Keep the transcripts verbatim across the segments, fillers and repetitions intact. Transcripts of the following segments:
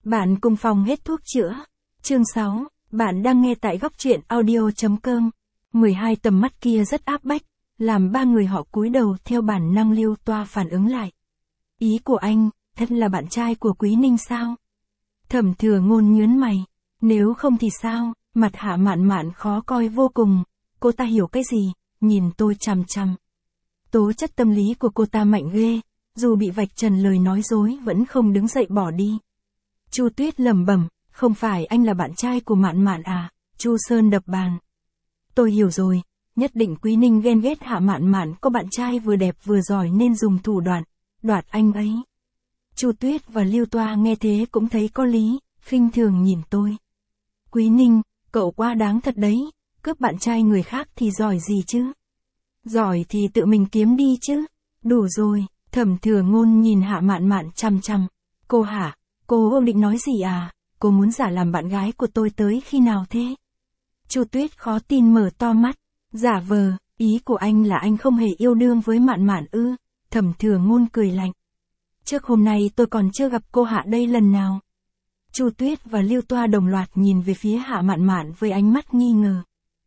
Bạn cùng phòng hết thuốc chữa. Chương sáu, bạn đang nghe tại góc truyện audio chấm com. mười hai tầm mắt kia rất áp bách, làm ba người họ cúi đầu theo bản năng. Lưu Toa phản ứng lại. Ý của anh, thật là bạn trai của Quý Ninh sao? Thẩm Thừa Ngôn nhướng mày. Nếu không thì sao? Mặt Hạ Mạn Mạn khó coi vô cùng. Cô ta hiểu cái gì? Nhìn tôi chằm chằm. Tố chất tâm lý của cô ta mạnh ghê, dù bị vạch trần lời nói dối vẫn không đứng dậy bỏ đi. Chu Tuyết lẩm bẩm, không phải anh là bạn trai của Mạn Mạn à? Chu Sơn đập bàn. Tôi hiểu rồi, nhất định Quý Ninh ghen ghét Hạ Mạn Mạn có bạn trai vừa đẹp vừa giỏi nên dùng thủ đoạn đoạt anh ấy. Chu Tuyết và Lưu Toa nghe thế cũng thấy có lý, khinh thường nhìn tôi. Quý Ninh, cậu quá đáng thật đấy, cướp bạn trai người khác thì giỏi gì chứ? Giỏi thì tự mình kiếm đi chứ. Đủ rồi. Thẩm Thừa Ngôn nhìn Hạ Mạn Mạn chằm chằm. Cô hả? Cô ông định nói gì à? Cô muốn giả làm bạn gái của tôi tới khi nào thế? Chu Tuyết khó tin mở to mắt. Giả vờ, ý của anh là anh không hề yêu đương với Mạn Mạn ư? Thẩm Thừa Ngôn cười lạnh. Trước hôm nay tôi còn chưa gặp cô Hạ đây lần nào. Chu Tuyết và Lưu Toa đồng loạt nhìn về phía Hạ Mạn Mạn với ánh mắt nghi ngờ.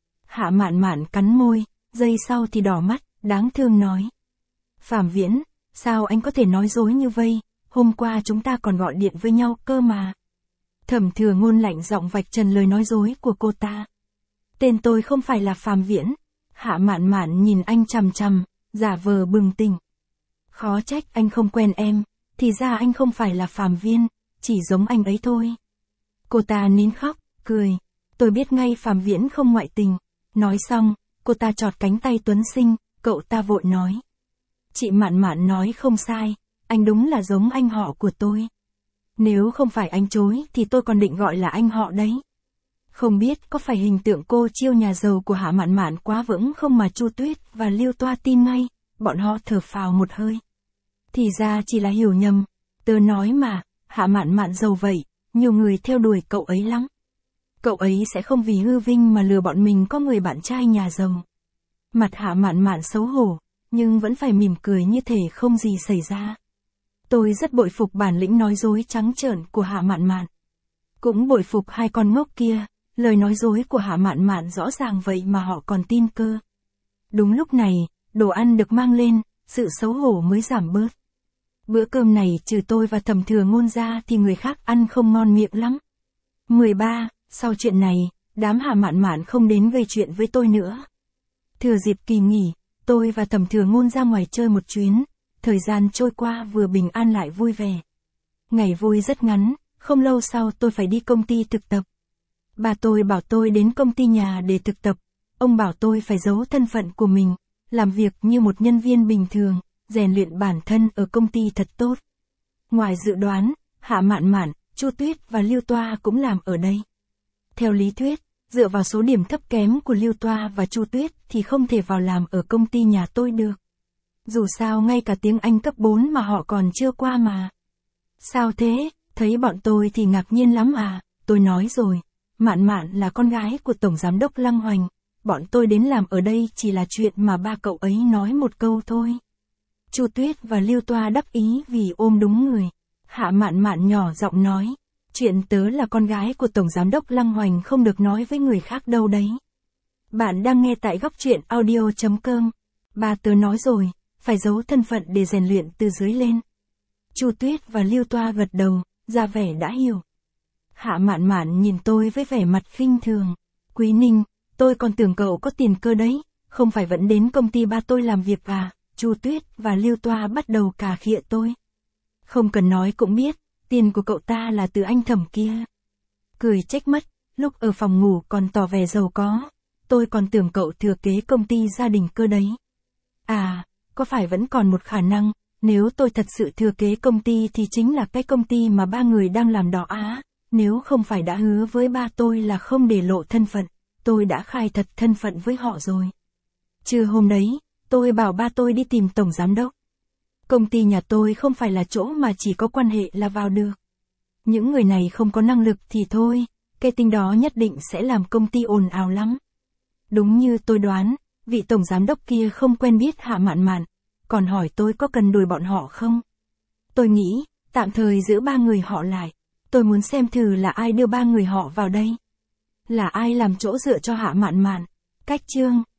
Hạ Mạn Mạn cắn môi, giây sau thì đỏ mắt, đáng thương nói. Phạm Viễn, sao anh có thể nói dối như vậy? Hôm qua chúng ta còn gọi điện với nhau cơ mà. Thẩm Thừa Ngôn lạnh giọng vạch trần lời nói dối của cô ta. Tên tôi không phải là Phạm Viễn. Hạ Mạn Mạn nhìn anh chằm chằm, giả vờ bừng tỉnh. Khó trách anh không quen em, thì ra anh không phải là Phạm Viên, chỉ giống anh ấy thôi. Cô ta nín khóc, cười. Tôi biết ngay Phạm Viễn không ngoại tình. Nói xong, cô ta chọt cánh tay Tuấn Sinh, cậu ta vội nói. Chị Mạn Mạn nói không sai, anh đúng là giống anh họ của tôi. Nếu không phải anh chối thì tôi còn định gọi là anh họ đấy. Không biết có phải hình tượng cô chiêu nhà giàu của Hạ Mạn Mạn quá vững không mà Chu Tuyết và Lưu Toa tin ngay, bọn họ thở phào một hơi. Thì ra chỉ là hiểu nhầm, tớ nói mà, Hạ Mạn Mạn giàu vậy, nhiều người theo đuổi cậu ấy lắm. Cậu ấy sẽ không vì hư vinh mà lừa bọn mình có người bạn trai nhà giàu. Mặt Hạ Mạn Mạn xấu hổ, nhưng vẫn phải mỉm cười như thể không gì xảy ra. Tôi rất bội phục bản lĩnh nói dối trắng trợn của Hạ Mạn Mạn. Cũng bội phục hai con ngốc kia, lời nói dối của Hạ Mạn Mạn rõ ràng vậy mà họ còn tin cơ. Đúng lúc này, đồ ăn được mang lên, sự xấu hổ mới giảm bớt. Bữa cơm này trừ tôi và Thẩm Thừa Ngôn ra thì người khác ăn không ngon miệng lắm. mười ba. Sau chuyện này, đám Hạ Mạn Mạn không đến gây chuyện với tôi nữa. Thừa dịp kỳ nghỉ, tôi và Thẩm Thừa Ngôn ra ngoài chơi một chuyến, thời gian trôi qua vừa bình an lại vui vẻ. Ngày vui rất ngắn, không lâu sau tôi phải đi công ty thực tập. Bà tôi bảo tôi đến công ty nhà để thực tập, ông bảo tôi phải giấu thân phận của mình, làm việc như một nhân viên bình thường, rèn luyện bản thân ở công ty thật tốt. Ngoài dự đoán, Hạ Mạn Mạn, Chu Tuyết và Lưu Toa cũng làm ở đây. Theo lý thuyết, dựa vào số điểm thấp kém của Lưu Toa và Chu Tuyết thì không thể vào làm ở công ty nhà tôi được. Dù sao ngay cả tiếng Anh cấp bốn mà họ còn chưa qua mà. Sao thế, thấy bọn tôi thì ngạc nhiên lắm à, tôi nói rồi, Mạn Mạn là con gái của Tổng Giám đốc Lăng Hoành, bọn tôi đến làm ở đây chỉ là chuyện mà ba cậu ấy nói một câu thôi. Chu Tuyết và Lưu Toa đắc ý vì ôm đúng người. Hạ Mạn Mạn nhỏ giọng nói. Chuyện tớ là con gái của Tổng Giám đốc Lăng Hoành không được nói với người khác đâu đấy. Bạn đang nghe tại góc truyện audio chấm com. Ba tớ nói rồi, phải giấu thân phận để rèn luyện từ dưới lên. Chu Tuyết và Lưu Toa gật đầu, ra vẻ đã hiểu. Hạ Mạn Mạn nhìn tôi với vẻ mặt khinh thường. Quý Ninh, tôi còn tưởng cậu có tiền cơ đấy, không phải vẫn đến công ty ba tôi làm việc à? Chu Tuyết và Lưu Toa bắt đầu cà khịa tôi. Không cần nói cũng biết. Tiền của cậu ta là từ anh Thẩm kia. Cười trách mất, lúc ở phòng ngủ còn tỏ vẻ giàu có. Tôi còn tưởng cậu thừa kế công ty gia đình cơ đấy. À, có phải vẫn còn một khả năng, nếu tôi thật sự thừa kế công ty thì chính là cái công ty mà ba người đang làm đỏ á. Nếu không phải đã hứa với ba tôi là không để lộ thân phận, tôi đã khai thật thân phận với họ rồi. Trưa hôm đấy, tôi bảo ba tôi đi tìm Tổng Giám đốc. Công ty nhà tôi không phải là chỗ mà chỉ có quan hệ là vào được. Những người này không có năng lực thì thôi, cái tin đó nhất định sẽ làm công ty ồn ào lắm. Đúng như tôi đoán, vị Tổng Giám đốc kia không quen biết Hạ Mạn Mạn, còn hỏi tôi có cần đuổi bọn họ không. Tôi nghĩ, tạm thời giữ ba người họ lại. Tôi muốn xem thử là ai đưa ba người họ vào đây. Là ai làm chỗ dựa cho Hạ Mạn Mạn. Cách chương